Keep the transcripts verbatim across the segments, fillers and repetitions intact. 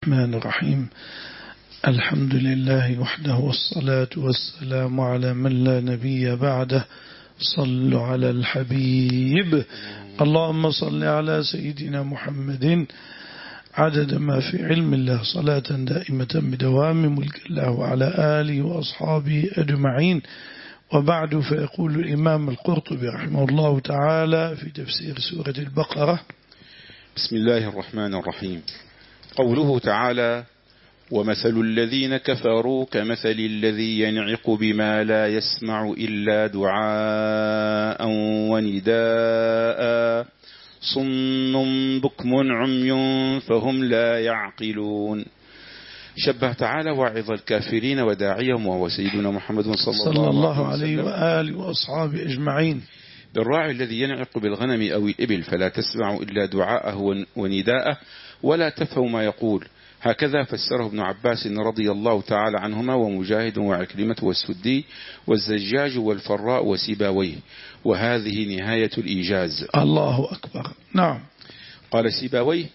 الرحمن الرحيم. الحمد لله وحده والصلاة والسلام على من لا نبي بعده. صلوا على الحبيب. اللهم صل على سيدنا محمد عدد ما في علم الله صلاة دائمة بدوام ملك الله وعلى آله وأصحابه أجمعين. وبعد، فيقول الإمام القرطبي رحمه الله تعالى في تفسير سورة البقرة: بسم الله الرحمن الرحيم. قوله تعالى: ومثل الذين كفروا كمثل الذي ينعق بما لا يسمع إلا دعاء ونداء صم بكم عمي فهم لا يعقلون. شبه تعالى واعظ الكافرين وداعيهم وهو سيدنا محمد صلى, صلى الله عليه وآله وأصحابه أجمعين بالراعي الذي ينعق بالغنم أو الإبل فلا تسمع إلا دعاءه ونداءه ولا تفهم ما يقول. هكذا فسره ابن عباس رضي الله تعالى عنهما ومجاهد وعكرمة والسدي والزجاج والفراء وسيباويه، وهذه نهاية الإيجاز. الله أكبر. نعم. قال سيباويه: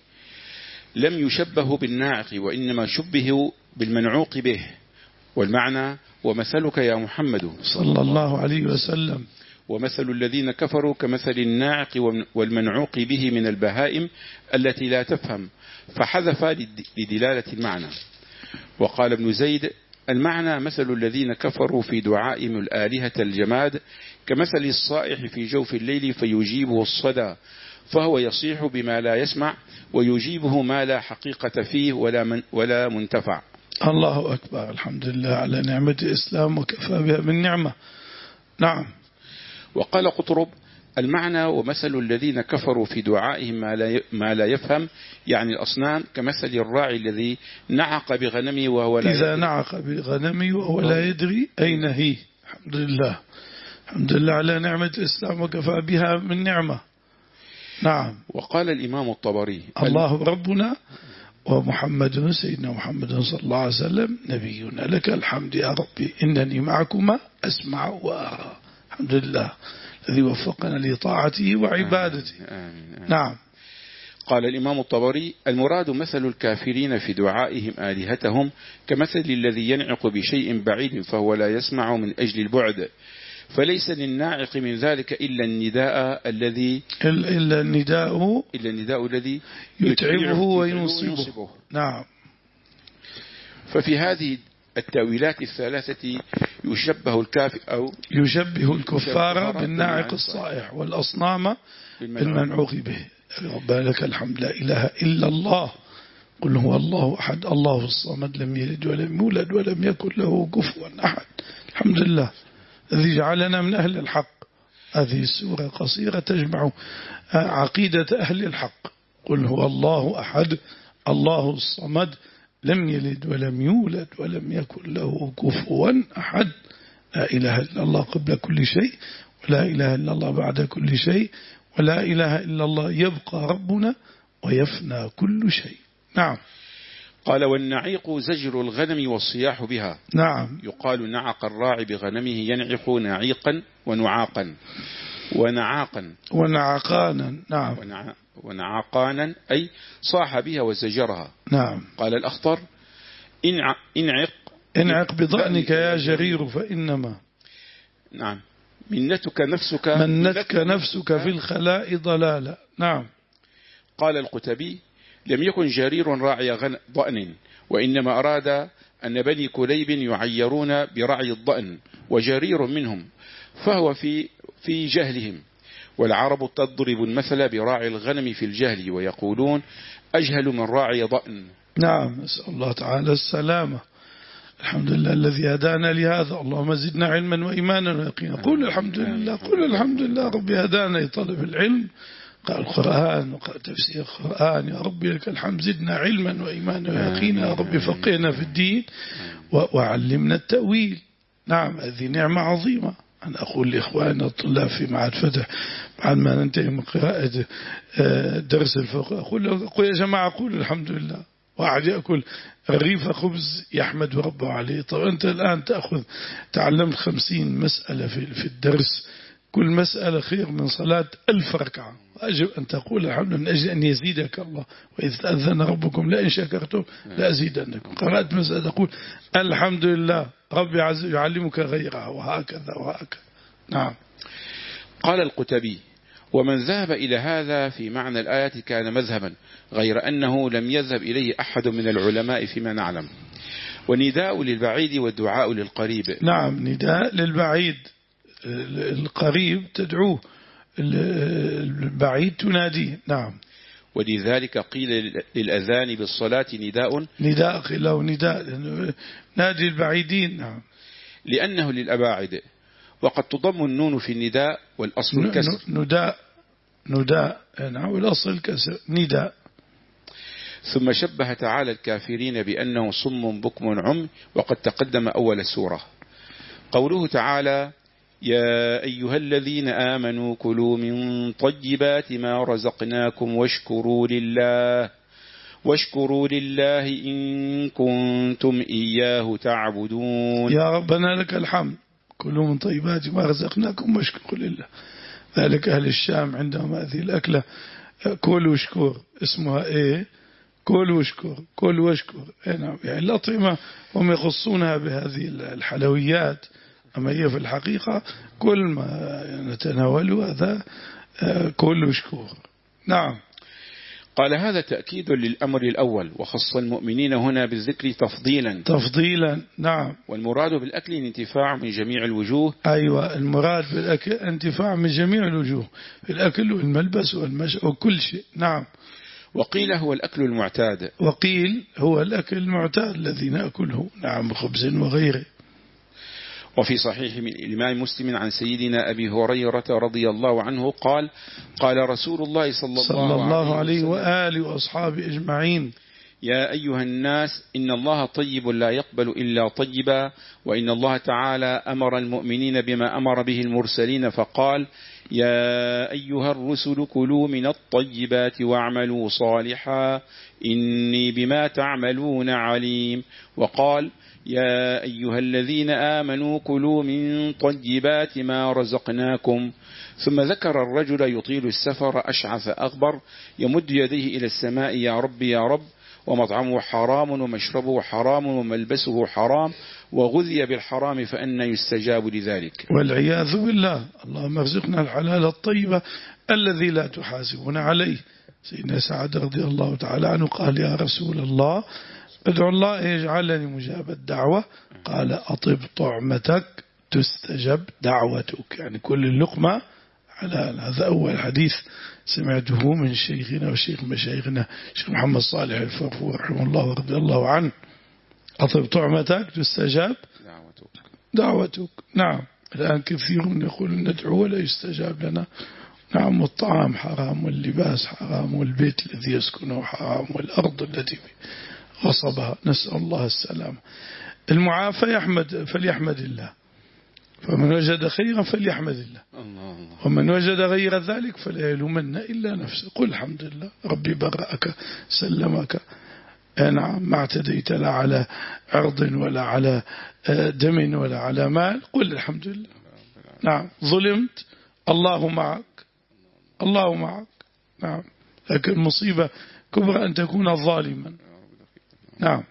لم يشبه بالناعق وإنما شبه بالمنعوق به، والمعنى: ومثلك يا محمد صلى الله عليه وسلم ومثل الذين كفروا كمثل الناعق والمنعوق به من البهائم التي لا تفهم، فحذف لدلالة المعنى. وقال ابن زيد: المعنى مثل الذين كفروا في دعائهم الآلهة الجماد كمثل الصائح في جوف الليل فيجيبه الصدى، فهو يصيح بما لا يسمع ويجيبه ما لا حقيقة فيه ولا, من ولا منتفع. الله أكبر. الحمد لله على نعمة الإسلام وكفى بها من نعمة. نعم. وقال قطرب: المعنى ومثل الذين كفروا في دعائهم ما لا ما لا يفهم، يعني الأصنام، كمثل الراعي الذي نعق بغنمه وهو لا إذا يدري. نعق بغنمه وهو لا يدري أين هي. الحمد لله. الحمد لله على نعمة الإسلام وكفى بها من نعمة. نعم. وقال الإمام الطبري: الله ربنا ومحمد سيدنا محمد صلى الله عليه وسلم نبينا، لك الحمد يا ربي إنني معكما أسمع وأرى. الحمد لله الذي وفقنا لطاعته وعبادته. آمين آمين. نعم. قال الإمام الطبري: المراد مثل الكافرين في دعائهم آلهتهم كمثل الذي ينعق بشيء بعيد فهو لا يسمع من أجل البعد، فليس للناعق من ذلك إلا النداء الذي إلا النداء إلا النداء الذي يتعبه وينصبه. نعم. ففي هذه التأويلات الثلاثة يشبه الكافر أو يشبه الكفار بالناعق الصائح والأصنام بالمنعوق به. ربنا لك الحمد، لا إله إلا الله، قل هو الله أحد الله الصمد لم يلد ولم يولد ولم يكن له كفوا أحد. الحمد لله الذي جعلنا من أهل الحق. هذه السورة قصيرة تجمع عقيدة أهل الحق. قل هو الله أحد الله الصمد لم يلد ولم يولد ولم يكن له كفوا أحد. لا إله إلا الله قبل كل شيء، ولا إله إلا الله بعد كل شيء، ولا إله إلا الله يبقى ربنا ويفنى كل شيء. نعم. قال: والنعيق زجر الغنم والصياح بها. نعم. يقال نعق الراعي بغنمه ينعق نعيقا ونعاقا ونعاقا ونعقانا. نعم. ونع... ونعقانا أي صاح بها وزجرها. نعم. قال الأخطر: انع... انعق انعق بضأنك يا جرير فإنما نعم منتك نفسك منتك نفسك في الخلاء ضلالا. نعم. قال القتبي: لم يكن جرير راعي غن... ضأن، وإنما أراد أن بني كليب يعيرون برعي الضأن وجرير منهم، فهو في في جهلهم. والعرب تضرب المثل براعي الغنم في الجهل ويقولون: أجهل من راعي ضأن. نعم. نسأل الله تعالى السلامة. الحمد لله الذي هدانا لهذا، اللهم زدنا علما وإيمانا ويقينا. قل الحمد لله، قل الحمد لله ربي هدانا لطلب العلم، قال القرآن وقال تفسير القرآن. يا ربي لك الحمد زدنا علما وإيمانا ويقينا، يا ربي فقهنا في الدين وعلمنا التأويل. نعم. هذه نعمة عظيمة. أنا أقول لإخواننا الطلاب في معهد فتح بعد ما ننتهي من قراءة درس الفقه، أقول يا جماعة قولوا الحمد لله. واحد يأكل رغيف خبز يحمد ربه عليه. طب أنت الآن تأخذ تعلمت خمسين مسألة في في الدرس، كل مسألة خير من صلاة ألف ركعة. أجب أن تقول الحمد من أجل أن يزيدك الله، وإذ تأذن ربكم لئن شكرتم لأزيدنكم. قرأت مسألة تقول الحمد لله ربي عز يعلمك غيرها، وهكذا وهكذا. نعم. قال القتبي: ومن ذهب إلى هذا في معنى الآية كان مذهبا، غير أنه لم يذهب إليه أحد من العلماء فيما نعلم. ونداء للبعيد والدعاء للقريب. نعم، نداء للبعيد، القريب تدعوه، البعيد تناديه. نعم. ولذلك قيل للأذان بالصلاة نداء نداء له نداء نادي البعيدين. نعم. لأنه للأباعد، وقد تضم النون في النداء والأصل الكسر. نداء نداء نعم، والأصل الكسر نداء. ثم شبه تعالى الكافرين بأنه صم بكم عم، وقد تقدم أول السورة. قوله تعالى: يا أيها الذين آمنوا كلوا من طيبات ما رزقناكم واشكروا لله واشكروا لله إن كنتم إياه تعبدون. يا ربنا لك الحمد، كلوا من طيبات ما رزقناكم واشكروا لله. ذلك أهل الشام عندهم هذه الأكلة كل واشكر، اسمها إيه؟ كل واشكر، كل واشكر. نعم، يعني الأطعمة هم يخصونها بهذه الحلويات، أما هي في الحقيقة كل ما نتناوله هذا كل واشكر. نعم. قال: هذا تأكيد للأمر الأول، وخص المؤمنين هنا بالذكر تفضيلا تفضيلا. نعم. والمراد بالأكل الانتفاع من جميع الوجوه. أيوة، المراد بالأكل انتفاع من جميع الوجوه، الأكل والملبس والمشي وكل شيء. نعم. وقيل هو الأكل المعتاد. وقيل هو الأكل المعتاد الذي نأكله. نعم، خبز وغيره. وفي صحيح من الإمام مسلم عن سيدنا أبي هريرة رضي الله عنه قال: قال رسول الله صلى الله, صلى الله عليه وآله وأصحابه أجمعين: يا أيها الناس إن الله طيب لا يقبل إلا طيبا، وإن الله تعالى أمر المؤمنين بما أمر به المرسلين فقال: يا أيها الرسل كلوا من الطيبات واعملوا صالحا إني بما تعملون عليم. وقال: يا أيها الذين آمنوا كلوا من طيبات ما رزقناكم. ثم ذكر الرجل يطيل السفر أشعث أغبر يمد يديه إلى السماء: يا رب يا رب، ومطعمه حرام ومشربه حرام وملبسه حرام وغذي بالحرام فأنى يستجاب لذلك. والعياذ بالله. اللهم ارزقنا الحلال الطيب الذي لا تحاسبنا عليه. سيدنا سعد رضي الله تعالى عنه قال: يا رسول الله ادعو الله يجعلني مجاب الدعوة. قال: أطب طعمتك تستجب دعوتك. يعني كل اللقمة حلال. هذا أول حديث سمعته من شيخنا وشيخ مشايخنا الشيخ محمد صالح الفرفور رحمه الله ورضي الله عنه: أطب طعمتك تستجب دعوتك. دعوتك. نعم. الآن كثيرون يقولون ندعو ولا يستجاب لنا. نعم، والطعام حرام، واللباس حرام، والبيت الذي يسكنه حرام، والأرض التي غصبها، نسأل الله السلامة. المعافى يحمد فليحمد الله، فمن وجد خيرا فليحمد الله، ومن وجد غير ذلك فلا يلومن إلا نفسه. قل الحمد لله ربي برأك سلمك. نعم، ما اعتديت لا على عرض ولا على دم ولا على مال، قل الحمد لله. نعم، ظلمت الله معك، الله معك. نعم، لكن مصيبة كبرى أن تكون ظالما. نعم.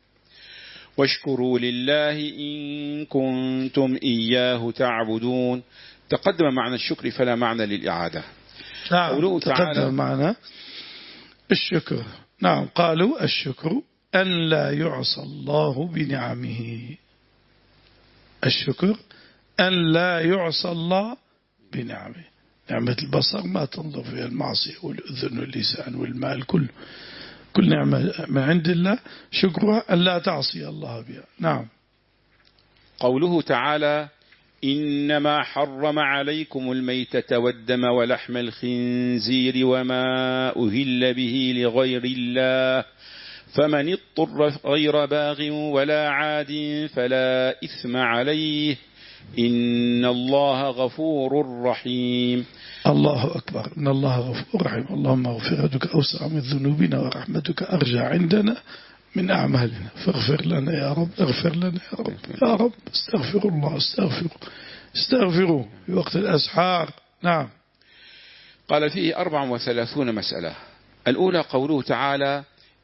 واشكروا لله إن كنتم إياه تعبدون. تقدم معنى الشكر فلا معنى للإعادة. نعم، قوله تعالى تقدم معنى الشكر. نعم، قالوا الشكر أن لا يعصى الله بنعمه. الشكر أن لا يعصى الله بنعمه. نعمة البصر ما تنظر فيها المعصية، والأذن واللسان والمال، كله كل نعمة من عند الله شكرها أن لا تعصي الله بها. نعم. قوله تعالى: إنما حرم عليكم الميتة والدم ولحم الخنزير وما أهل به لغير الله فمن اضطر غير باغ ولا عاد فلا إثم عليه إن الله غفور رحيم. الله أكبر. إن الله غفور رحيم. اللهم مغفرتك أوسع من ذنوبنا ورحمتك أرجى عندنا من أعمالنا، فاغفر لنا يا رب، اغفر لنا يا رب، يا رب استغفر الله استغفر استغفروه في وقت الأسحار. نعم. قال فيه أربع وثلاثون مسألة. الأولى قوله تعالى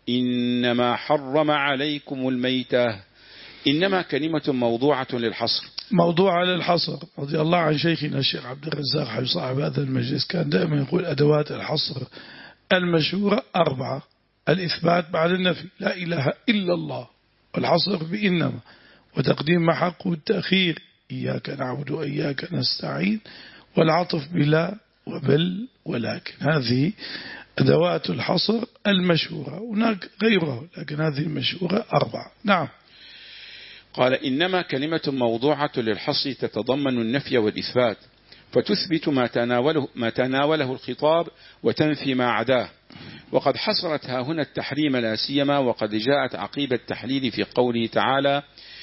إنما حرم عليكم الميتة. إنما كلمة موضوعة للحصر، موضوعة للحصر. رضي الله عن شيخنا الشيخ عبد الرزاق حي صاحب هذا المجلس كان دائما يقول أدوات الحصر المشهورة أربعة: الإثبات بعد النفي، لا إله إلا الله، والحصر بإنما، وتقديم ما حقه التأخير، إياك نعبد وإياك نستعين، والعطف بلا وبل ولكن. هذه أدوات الحصر المشهورة، هناك غيرها لكن هذه المشهورة أربعة. نعم. قال إنما كلمة موضوعة للحصر تتضمن النفي والإثبات، فتثبت ما تناوله, ما تناوله الخطاب وتنفي ما عداه. وقد حصرت ها هنا التحريم لا سيما وقد جاءت عقيب التحليل في قوله تعالى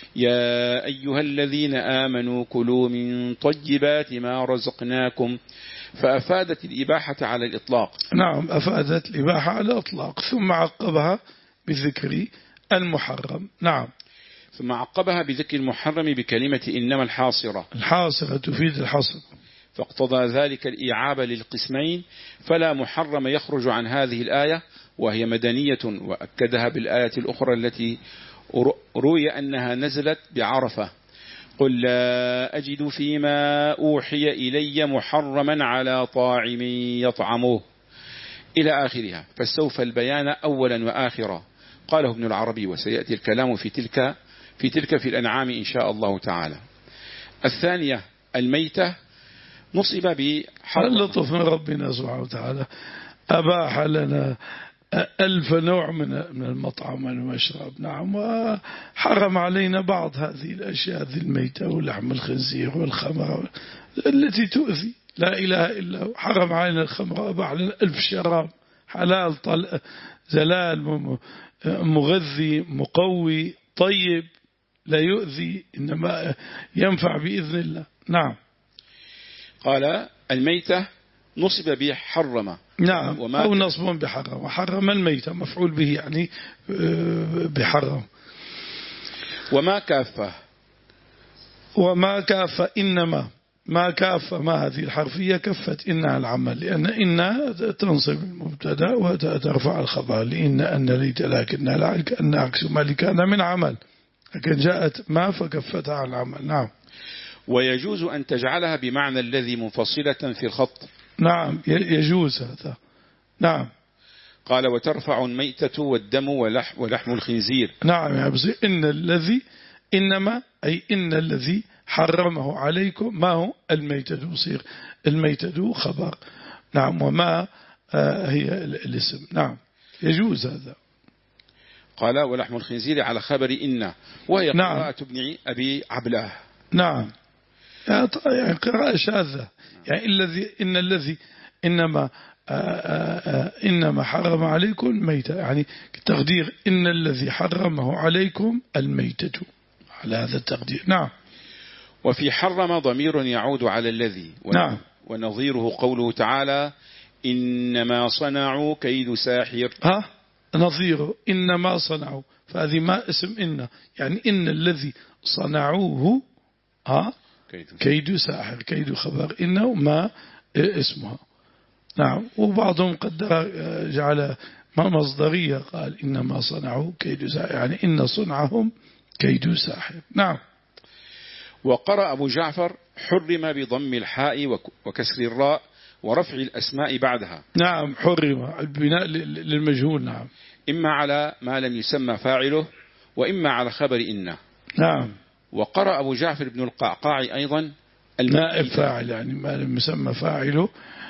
يا أيها الذين آمنوا كلوا من طيبات ما رزقناكم، فأفادت الإباحة على الإطلاق. نعم، أفادت الإباحة على الإطلاق، ثم عقبها بذكر المحرم. نعم. ثم عقبها بذكر المحرم بكلمة إنما الحاصرة. الحاصرة تفيد الحصر، فاقتضى ذلك الإيعاب للقسمين، فلا محرم يخرج عن هذه الآية وهي مدنية، وأكدها بالآية الأخرى التي روي أنها نزلت بعرفة قل لا أجد فيما أوحي إلي محرما على طاعم يطعمه إلى آخرها، فاستوفى البيان أولا وآخرا. قاله ابن العربي، وسيأتي الكلام في تلك في تلك في الأنعام إن شاء الله تعالى. الثانية الميتة نصب بحرم. اللطف من ربنا سبحانه وتعالى أباح لنا ألف نوع من من المطعم والمشرب. نعم. وحرم علينا بعض هذه الأشياء، هذه الميتة ولحم الخنزير والخمر التي تؤذي، لا إله إلا هو. حرم علينا الخمر، أباح لنا ألف شراب حلال طل... زلال مغذي مقوي طيب لا يؤذي، إنما ينفع بإذن الله. نعم. قال الميتة نصب به حرم. نعم. أو نصب بحرم، وحرم الميتة مفعول به يعني بحرم. وما كافة. وما كافة إنما ما كافة، ما هذه الحرفية كفت إنها العمل، لأن إن تنصب المبتدا وترفع الخبر، لإن أن ليت لكنها لعلك أن عكس ما كان من عمل، لكن جاءت ما فكفتها على العمل. نعم. ويجوز أن تجعلها بمعنى الذي منفصلة في الخط. نعم، يجوز هذا. نعم. قال وترفع الميتة والدم ولحم, ولحم الخنزير. نعم، يعني إن الذي إنما أي إن الذي حرمه عليكم ما هو الميتة، يصير الميتة خبر. نعم. وما هي الاسم. نعم، يجوز هذا. قال ولحم الخنزير على خبر إن، وهي نعم. قراءة ابن أبي عبلاه. نعم، يعني قراءة شاذة، يعني الذي إن الذي إنما آآ آآ إنما حرم عليكم الميتة، يعني تقدير إن الذي حرمه عليكم الميتة، على هذا التقدير. نعم. وفي حرم ضمير يعود على الذي. نعم. ونظيره قوله تعالى إنما صنعوا كيد ساحر. ها نظيره إنما صنعوا، فهذه ما اسم إن، يعني إن الذي صنعوه ها كيد ساحر، كيد خبر إنه ما اسمها. نعم. وبعضهم قد جعل ما مصدرية، قال إنما صنعوا كيد ساحر، يعني إن صنعهم كيد ساحر. نعم. وقرأ أبو جعفر حرم بضم الحاء وكسر الراء ورفع الأسماء بعدها. نعم، حرم البناء للمجهول. نعم. إما على ما لم يسمى فاعله وإما على خبر إن. نعم. وقرأ أبو جعفر بن القعقاع أيضا نائب فاعل، يعني ما لم يسمى فاعله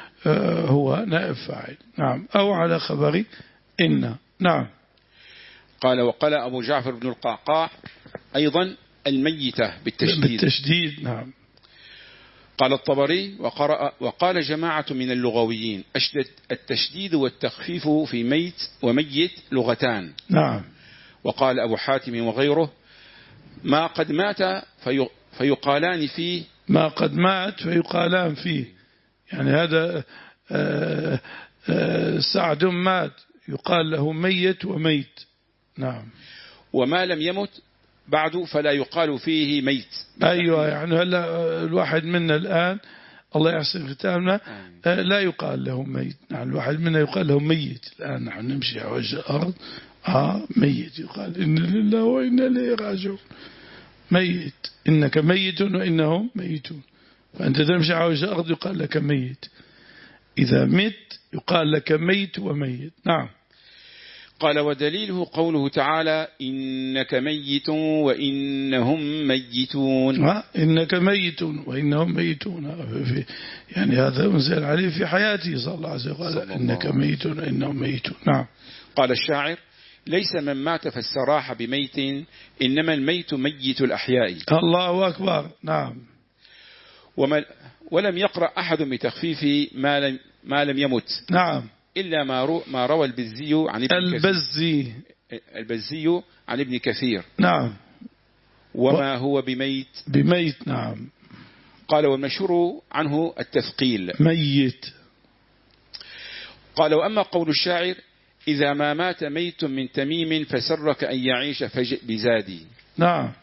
هو نائب فاعل. نعم. أو على خبر إن. نعم. قال وقال أبو جعفر بن القعقاع أيضا الميتة بالتشديد. بالتشديد. نعم. قال الطبري وقرأ وقال جماعة من اللغويين التشديد والتخفيف في ميت وميت لغتان. نعم. وقال أبو حاتم وغيره ما قد مات في فيقالان فيه. ما قد مات فيقالان فيه، يعني هذا آآ آآ سعد مات يقال له ميت وميت. نعم. وما لم يمت بعد فلا يقال فيه ميت. أيوة، يعني هلا الواحد منا الآن الله يحسن ختامنا لا يقال له ميت، يعني الواحد منا يقال له ميت. الآن نحن نمشي على وجه الأرض آه ميت، يقال إن لله وإنا إليه راجعون. ميت، إنك ميت وإنهم ميتون. فأنت تمشي على وجه الأرض يقال لك ميت، إذا مت يقال لك ميت وميت. نعم. قال ودليله قوله تعالى إنك ميت وإنهم ميتون. ها إنك ميت وإنهم ميتون، يعني هذا أنزل عليه في حياته صلى الله عليه وسلم، إنك ميت وإنهم ميتون. نعم. قال الشاعر ليس من مات فاستراح بميت إنما الميت ميت الأحياء. الله أكبر. نعم. وما ولم يقرأ أحد بتخفيف ما لم, ما لم يمت. نعم. إلا ما, رو ما روى البزي عن ابن البزي كثير. البزي عن ابن كثير. نعم. وما هو بميت بميت. نعم. قال والمشهور عنه التثقيل ميت. قال وأما قول الشاعر إذا ما مات ميت من تميم فسرك أن يعيش فجئ بزادي. نعم.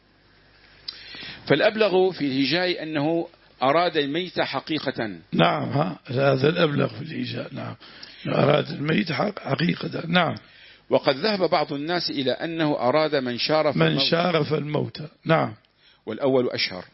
فالأبلغ في الهجاء أنه أراد الميت حقيقة. نعم. ها هذا الأبلغ في الهجاء. نعم. أراد الميت حقيقة. نعم. وقد ذهب بعض الناس إلى أنه أراد من شارف من الموت. شارف الموت. نعم. والأول أشهر.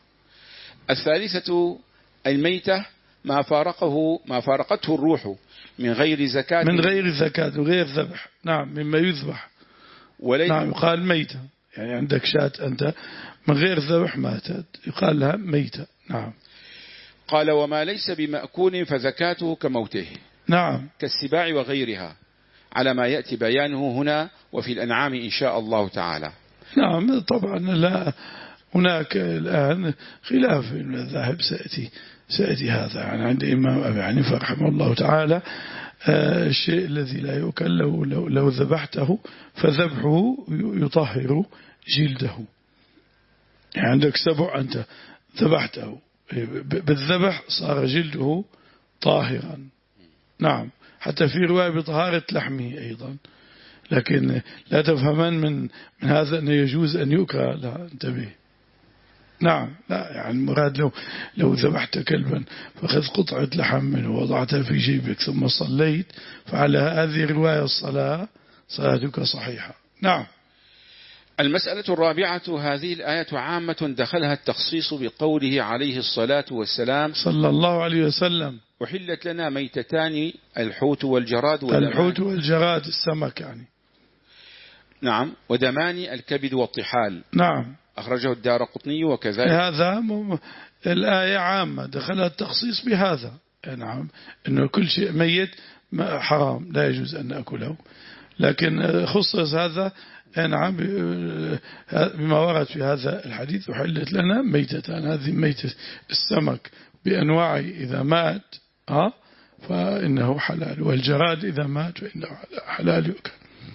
الثالثة الميتة ما فارقه ما فارقته الروح من غير زكاة من غير زكاة وغير ذبح. نعم. مما يذبح. نعم. يقال ميتة، يعني عندك شاة أنت من غير ذبح ماتت يقال لها ميتة. نعم. قال وما ليس بمأكول فزكاته كموته. نعم. كالسباع وغيرها على ما يأتي بيانه هنا وفي الأنعام إن شاء الله تعالى. نعم. طبعا لا هناك الآن خلاف في المذاهب، سيأتي سيأتي هذا يعني عند إمام أبي حنيفة رحمه الله تعالى. آه الشيء الذي لا يؤكل لو, لو, لو ذبحته فذبحه يطهر جلده. يعني عندك سبع أنت ذبحته بالذبح صار جلده طاهرا. نعم. حتى في رواية بطهارة لحمه أيضا، لكن لا تفهمن من, من هذا أنه يجوز أن يؤكل. لا انتبه. نعم. لا يعني المراد لو لو ذبحت كلبا فأخذ قطعة لحم منه ووضعتها في جيبك ثم صليت فعلى هذه الرواية الصلاة صلاتك صحيحة. نعم. المسألة الرابعة هذه الآية عامة دخلها التخصيص بقوله عليه الصلاة والسلام صلى الله عليه وسلم أحلت لنا ميتتان الحوت والجراد ودمان. الحوت والجراد السمك يعني. نعم. ودمان الكبد والطحال. نعم. أخرجه الدارقطني وكذلك. هذا الآية عامة دخلها التخصيص بهذا. نعم. إنه كل شيء ميت حرام لا يجوز أن نأكله، لكن خصص هذا نعم بما ورد في هذا الحديث أحلت لنا ميتتان. هذه ميتة السمك بأنواعه إذا مات ها فإنه حلال، والجراد إذا مات فإنه حلال يؤكل.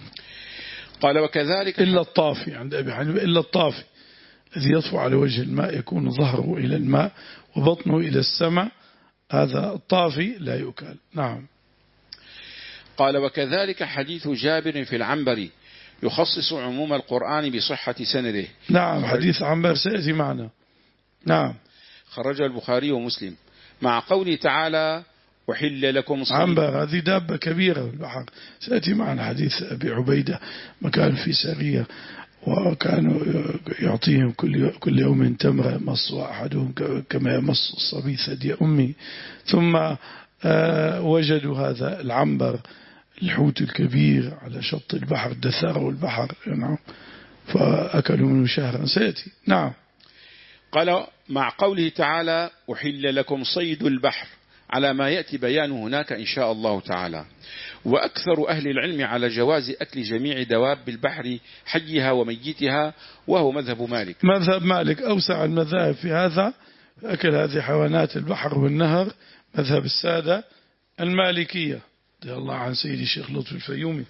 قال وكذلك إلا الطافي عند أبي حنيفة، إلا الطافي الذي يطفو على وجه الماء يكون ظهره إلى الماء وبطنه إلى السماء، هذا الطافي لا يؤكل. نعم. قال وكذلك حديث جابر في العنبر يخصص عموم القرآن بصحة سنده. نعم. حديث عنبر سيأتي معنا. نعم. خرج البخاري ومسلم مع قوله تعالى وحل لكم صيد. عنبر هذه دابة كبيرة في البحر، سيأتي معنا حديث أبي عبيدة مكان في سرية وكانوا يعطيهم كل كل يوم تمرة يمص أحدهم كما يمص الصبي ثدي أمي، ثم وجدوا هذا العنبر الحوت الكبير على شط البحر دثاره البحر. نعم. فأكلوا منه شهرا سيأتي. نعم. قال مع قوله تعالى أحل لكم صيد البحر على ما يأتي بيانه هناك إن شاء الله تعالى. وأكثر أهل العلم على جواز أكل جميع دواب البحر حيها وميتها، وهو مذهب مالك. مذهب مالك أوسع المذاهب في هذا، أكل هذه حيوانات البحر والنهر مذهب السادة المالكية رضي الله عن سيدي الشيخ لطفي الفيومي.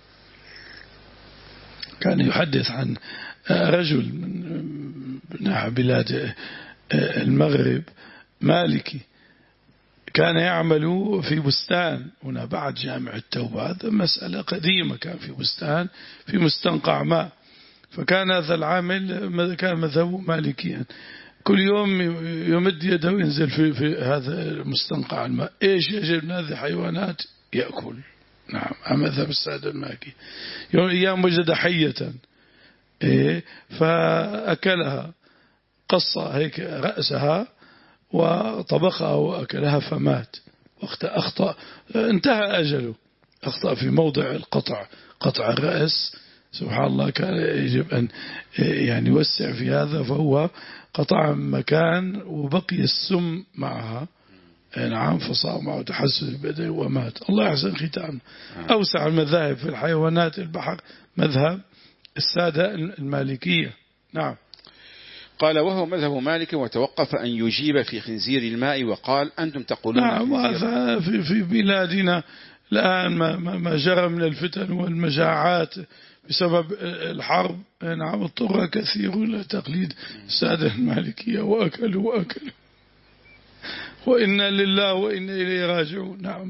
كان يحدث عن رجل من بلاد المغرب مالكي كان يعمل في بستان هنا بعد جامع التوبة. هذا مسألة قديمة. كان في بستان في مستنقع ماء، فكان هذا العامل كان مذهبه مالكيا، كل يوم يمد يده وينزل في, في هذا مستنقع الماء. إيش يجب من هذه حيوانات يأكل. نعم، مذهب السادة المالكي. يوم أيام وجد حية إيه فأكلها، قص هيك رأسها وطبخها وأكلها فمات. وقت أخطأ انتهى أجله، أخطأ في موضع القطع، قطع الرأس. سبحان الله، كان يجب أن يعني يوسع في هذا، فهو قطع مكان وبقي السم معها. نعم، فصار معه تحسس البدن ومات. الله يحسن ختام. أوسع المذاهب في الحيوانات البحر مذهب السادة المالكية. نعم. قال وهو مذهب مالك، وتوقف أن يجيب في خنزير الماء وقال أنتم تقولون. نعم، وهذا في, في بلادنا الآن ما, ما جرى من الفتن والمجاعات بسبب الحرب. نعم، اضطر كثيرون لتقليد السادة المالكية وأكلوا وأكلوا، وإنا لله وإنا إليه راجعون. نعم.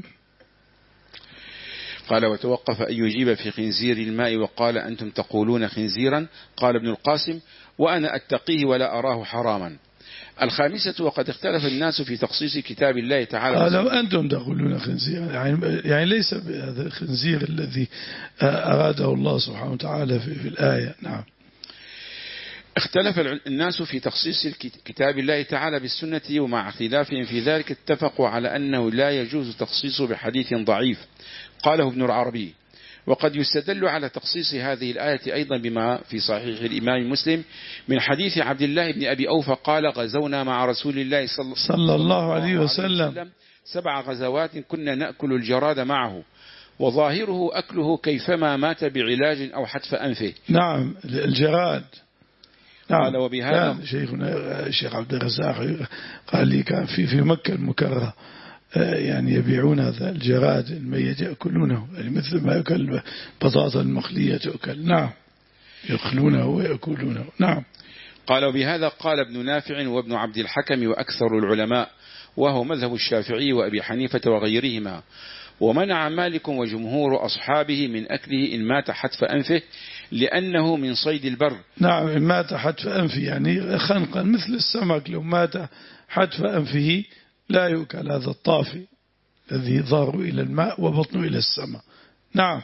قال وتوقف أن يجيب في خنزير الماء وقال أنتم تقولون خنزيرا. قال ابن القاسم وأنا أتقيه ولا أراه حراما. الخامسة وقد اختلف الناس في تخصيص كتاب الله تعالى. قالوا أنتم تقولون خنزيرا، يعني, يعني ليس بهذا الخنزير الذي أراده الله سبحانه وتعالى في, في الآية. نعم. اختلف الناس في تخصيص كتاب الله تعالى بالسنة، ومع اختلافهم في ذلك اتفقوا على أنه لا يجوز تخصيصه بحديث ضعيف قاله ابن العربي. وقد يستدل على تخصيص هذه الآية أيضا بما في صحيح الإمام مسلم من حديث عبد الله بن أبي أوفى قال غزونا مع رسول الله صلى, صلى الله عليه وسلم, وسلم سبع غزوات كنا نأكل الجراد معه، وظاهره أكله كيفما مات بعلاج أو حتف أنفه. نعم، الجراد. نعم. قال وبهذا شيخنا الشيخ عبد الرزاق قال لي كان في في مكة المكرمة يعني يبيعون هذا الجراد الميت يأكلونه، يعني مثل ما يأكل بطاطا المخلية تأكل. نعم، يأكلونه ويأكلونه. نعم. قال وبهذا قال ابن نافع وابن عبد الحكم وأكثر العلماء، وهو مذهب الشافعي وأبي حنيفة وغيرهما. ومنع مالك وجمهور أصحابه من أكله إن مات حتف أنفه لأنه من صيد البر. نعم، إن مات حتف أنفه يعني خنقا مثل السمك، لو مات حتف أنفه لا يؤكل هذا الطافي الذي ظهره إلى الماء وبطنه إلى السماء. نعم.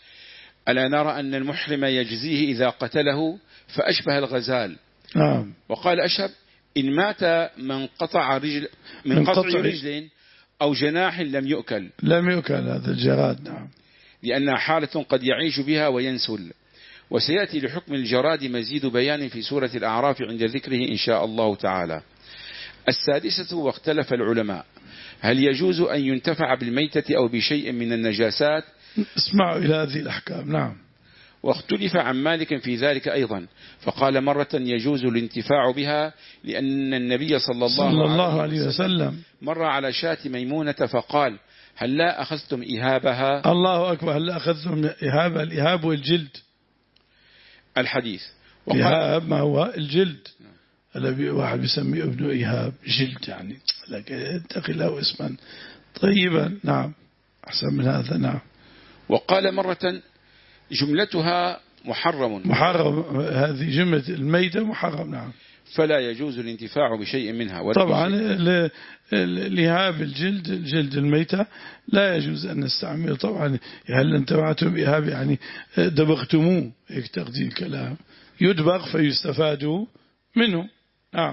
ألا نرى أن المحرم يجزيه إذا قتله فأشبه الغزال. نعم. وقال أشهب إن مات من قطع رجل من, من قطع رجل أو جناح لم يؤكل لم يؤكل هذا الجراد. نعم، لأنها حالة قد يعيش بها وينسل. وسيأتي لحكم الجراد مزيد بيان في سورة الأعراف عند ذكره إن شاء الله تعالى. السادسة واختلف العلماء هل يجوز أن ينتفع بالميتة أو بشيء من النجاسات. اسمعوا إلى هذه الأحكام. نعم. واختلف عن مالك في ذلك أيضا، فقال مرة يجوز الانتفاع بها لأن النبي صلى الله, صلى الله عليه وسلم مر على شاة ميمونة فقال هل لا أخذتم إهابها. الله أكبر، هل لا أخذتم إهابها. الإهاب والجلد. الحديث. الإهاب ما هو الجلد، الذي واحد بيسميه ابن إيهاب جلد، يعني لكن اتقي له اسما طيبا. نعم، أحسن من هذا. نعم. وقال مرة جملتها محرم. محرم، هذه جملة الميتة محرم. نعم. فلا يجوز الانتفاع بشيء منها. طبعا لإهاب الجلد، الجلد الميتة لا يجوز أن نستعمله. طبعا هل انتفعتم بإهاب يعني دبغتموه، هيك تقدير الكلام، يدبغ فيستفاد منه. نعم.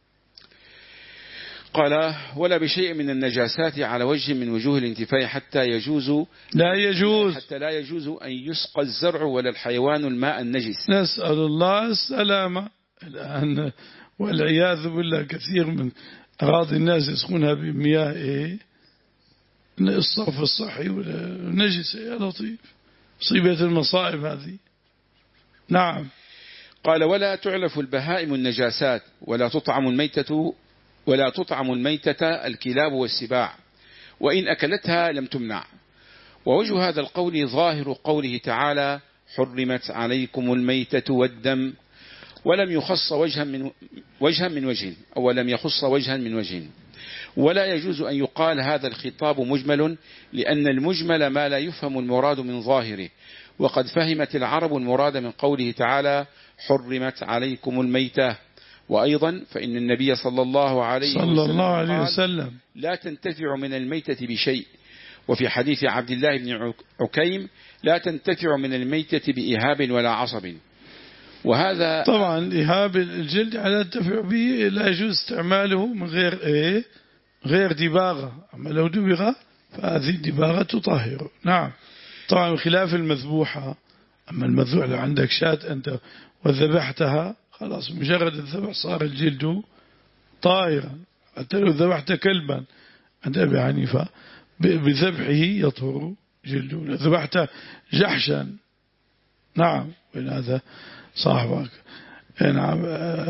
قال ولا بشيء من النجاسات على وجه من وجوه الانتفاع حتى يجوز لا يجوز حتى لا يجوز أن يسقى الزرع ولا الحيوان الماء النجس. نسأل الله السلامة الآن والعياذ بالله. كثير من أراضي الناس يسقونها بمياه إيه؟ الصرف الصحي والنجسة. يا لطيف، مصيبة المصائب هذه. نعم. قال ولا تعلف البهائم النجاسات ولا تطعم الميتة ولا تطعم الميتة الكلاب والسباع، وإن أكلتها لم تمنع. ووجه هذا القول ظاهر قوله تعالى حرمت عليكم الميتة والدم، ولم يخص وجها من وجها من وجه أو لم يخص وجها من وجه. ولا يجوز أن يقال هذا الخطاب مجمل، لأن المجمل ما لا يفهم المراد من ظاهره، وقد فهمت العرب المراد من قوله تعالى حرمت عليكم الميتة. وأيضا فإن النبي صلى الله عليه صلى وسلم, الله عليه قال وسلم لا تنتفع من الميتة بشيء. وفي حديث عبد الله بن عكيم لا تنتفع من الميتة بإهاب ولا عصب. وهذا طبعا إهاب الجلد لا تنتفع به، لا يجوز استعماله من غير إيه غير دباغة، أما لو دبغ فهذه الدباغة تطهر. نعم طبعا خلاف المذبوحة. أما المذبوح لو عندك شاة أنت وذبحتها خلاص مجرد الذبح صار الجلد طاهرا. حتى لو ذبحت كلبا عند أبي حنيفة بذبحه يطهر جلده. لو ذبحت جحشا نعم وإن هذا صاحبك نعم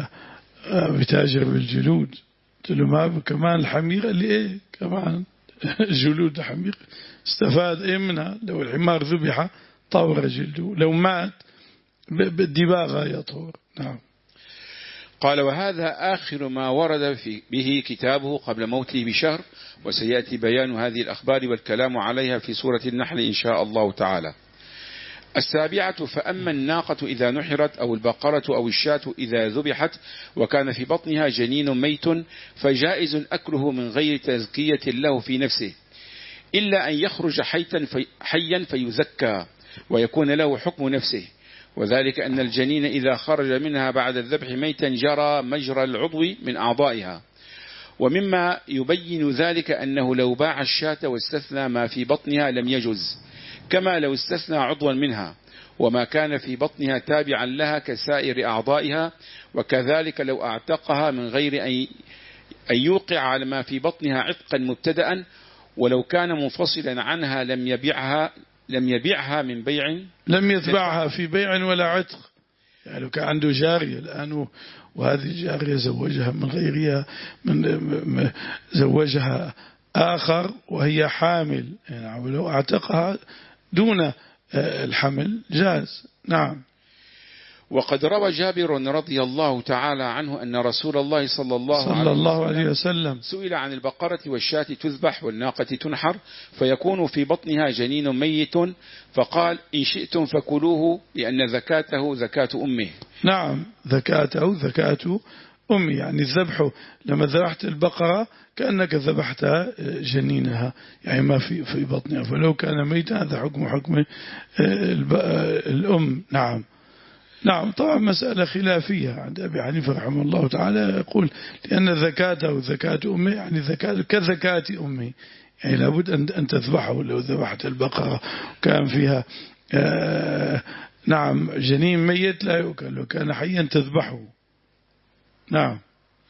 بتاجر بالجلود ما كمان الحمير اللي إيه كمان جلود حمير استفاد إيه منها. لو الحمار ذبح طور جلده، لو مات بالدباغة يطهر. نعم. قال وهذا آخر ما ورد في به كتابه قبل موته بشهر، وسيأتي بيان هذه الأخبار والكلام عليها في سورة النحل إن شاء الله تعالى. السابعة فأما الناقة إذا نحرت أو البقرة أو الشاة إذا ذبحت وكان في بطنها جنين ميت فجائز أكله من غير تزكية له في نفسه، إلا أن يخرج حيا فيزكى ويكون له حكم نفسه، وذلك أن الجنين إذا خرج منها بعد الذبح ميتا جرى مجرى العضو من أعضائها. ومما يبين ذلك أنه لو باع الشاة واستثنى ما في بطنها لم يجز، كما لو استثنى عضوا منها وما كان في بطنها تابعا لها كسائر أعضائها، وكذلك لو اعتقها من غير أن يوقع على ما في بطنها عتقا مبتدأ، ولو كان منفصلا عنها لم يبيعها لم يبيعها من بيع لم يتبعها في بيع ولا عتق. يعني لو كان عنده جارية الآن وهذه الجارية زوجها من غيرها من زوجها آخر وهي حامل يعني ولو اعتقها دون الحمل جاز. نعم. وقد روى جابر رضي الله تعالى عنه أن رسول الله صلى الله, صلى الله عليه وسلم سئل عن البقرة والشاة تذبح والناقة تنحر فيكون في بطنها جنين ميت، فقال إن شئتم فكلوه لأن زكاته زكاة أمه. نعم زكاته زكاة أمي، يعني الذبح لما ذبحت البقرة كأنك ذبحت جنينها يعني ما في في بطنها، فلو كان ميتا هذا حكم حكم الأم. نعم. نعم طبعا مسألة خلافية عند أبي حنيفة رحمه الله تعالى، يقول لأن زكاته زكاة أمي يعني زكاة كزكاة أمي، يعني لابد أن تذبحه. لو ذبحت البقرة وكان فيها آه نعم جنين ميت لا يؤكل، لو كان حيا تذبحه. نعم.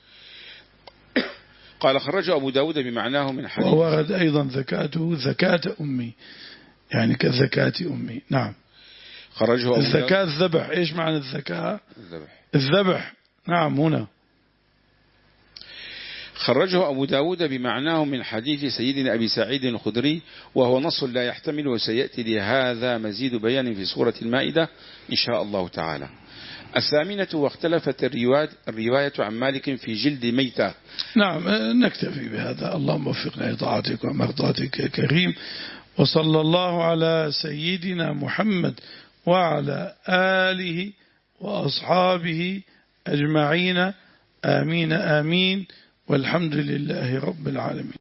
قال خرج أبو داود بمعناه من حديث وورد أيضا زكاته زكاة أمي يعني كزكاة أمي. نعم. خرجه الزكاة الذبح. إيش معنى الزكاة؟ الذبح. الذبح. نعم هنا. خرجه أبو داود بمعناه من حديث سيدنا أبي سعيد الخدري، وهو نص لا يحتمل، وسيأتي لهذا مزيد بيان في سورة المائدة إن شاء الله تعالى. الثامنة واختلفت الرواية, الرواية عن مالك في جلد ميتة. نعم نكتفي بهذا. اللهم وفقنا لطاعتك ومرضاتك يا كريم، وصلى الله على سيدنا محمد وعلى آله وأصحابه أجمعين. آمين آمين، والحمد لله رب العالمين.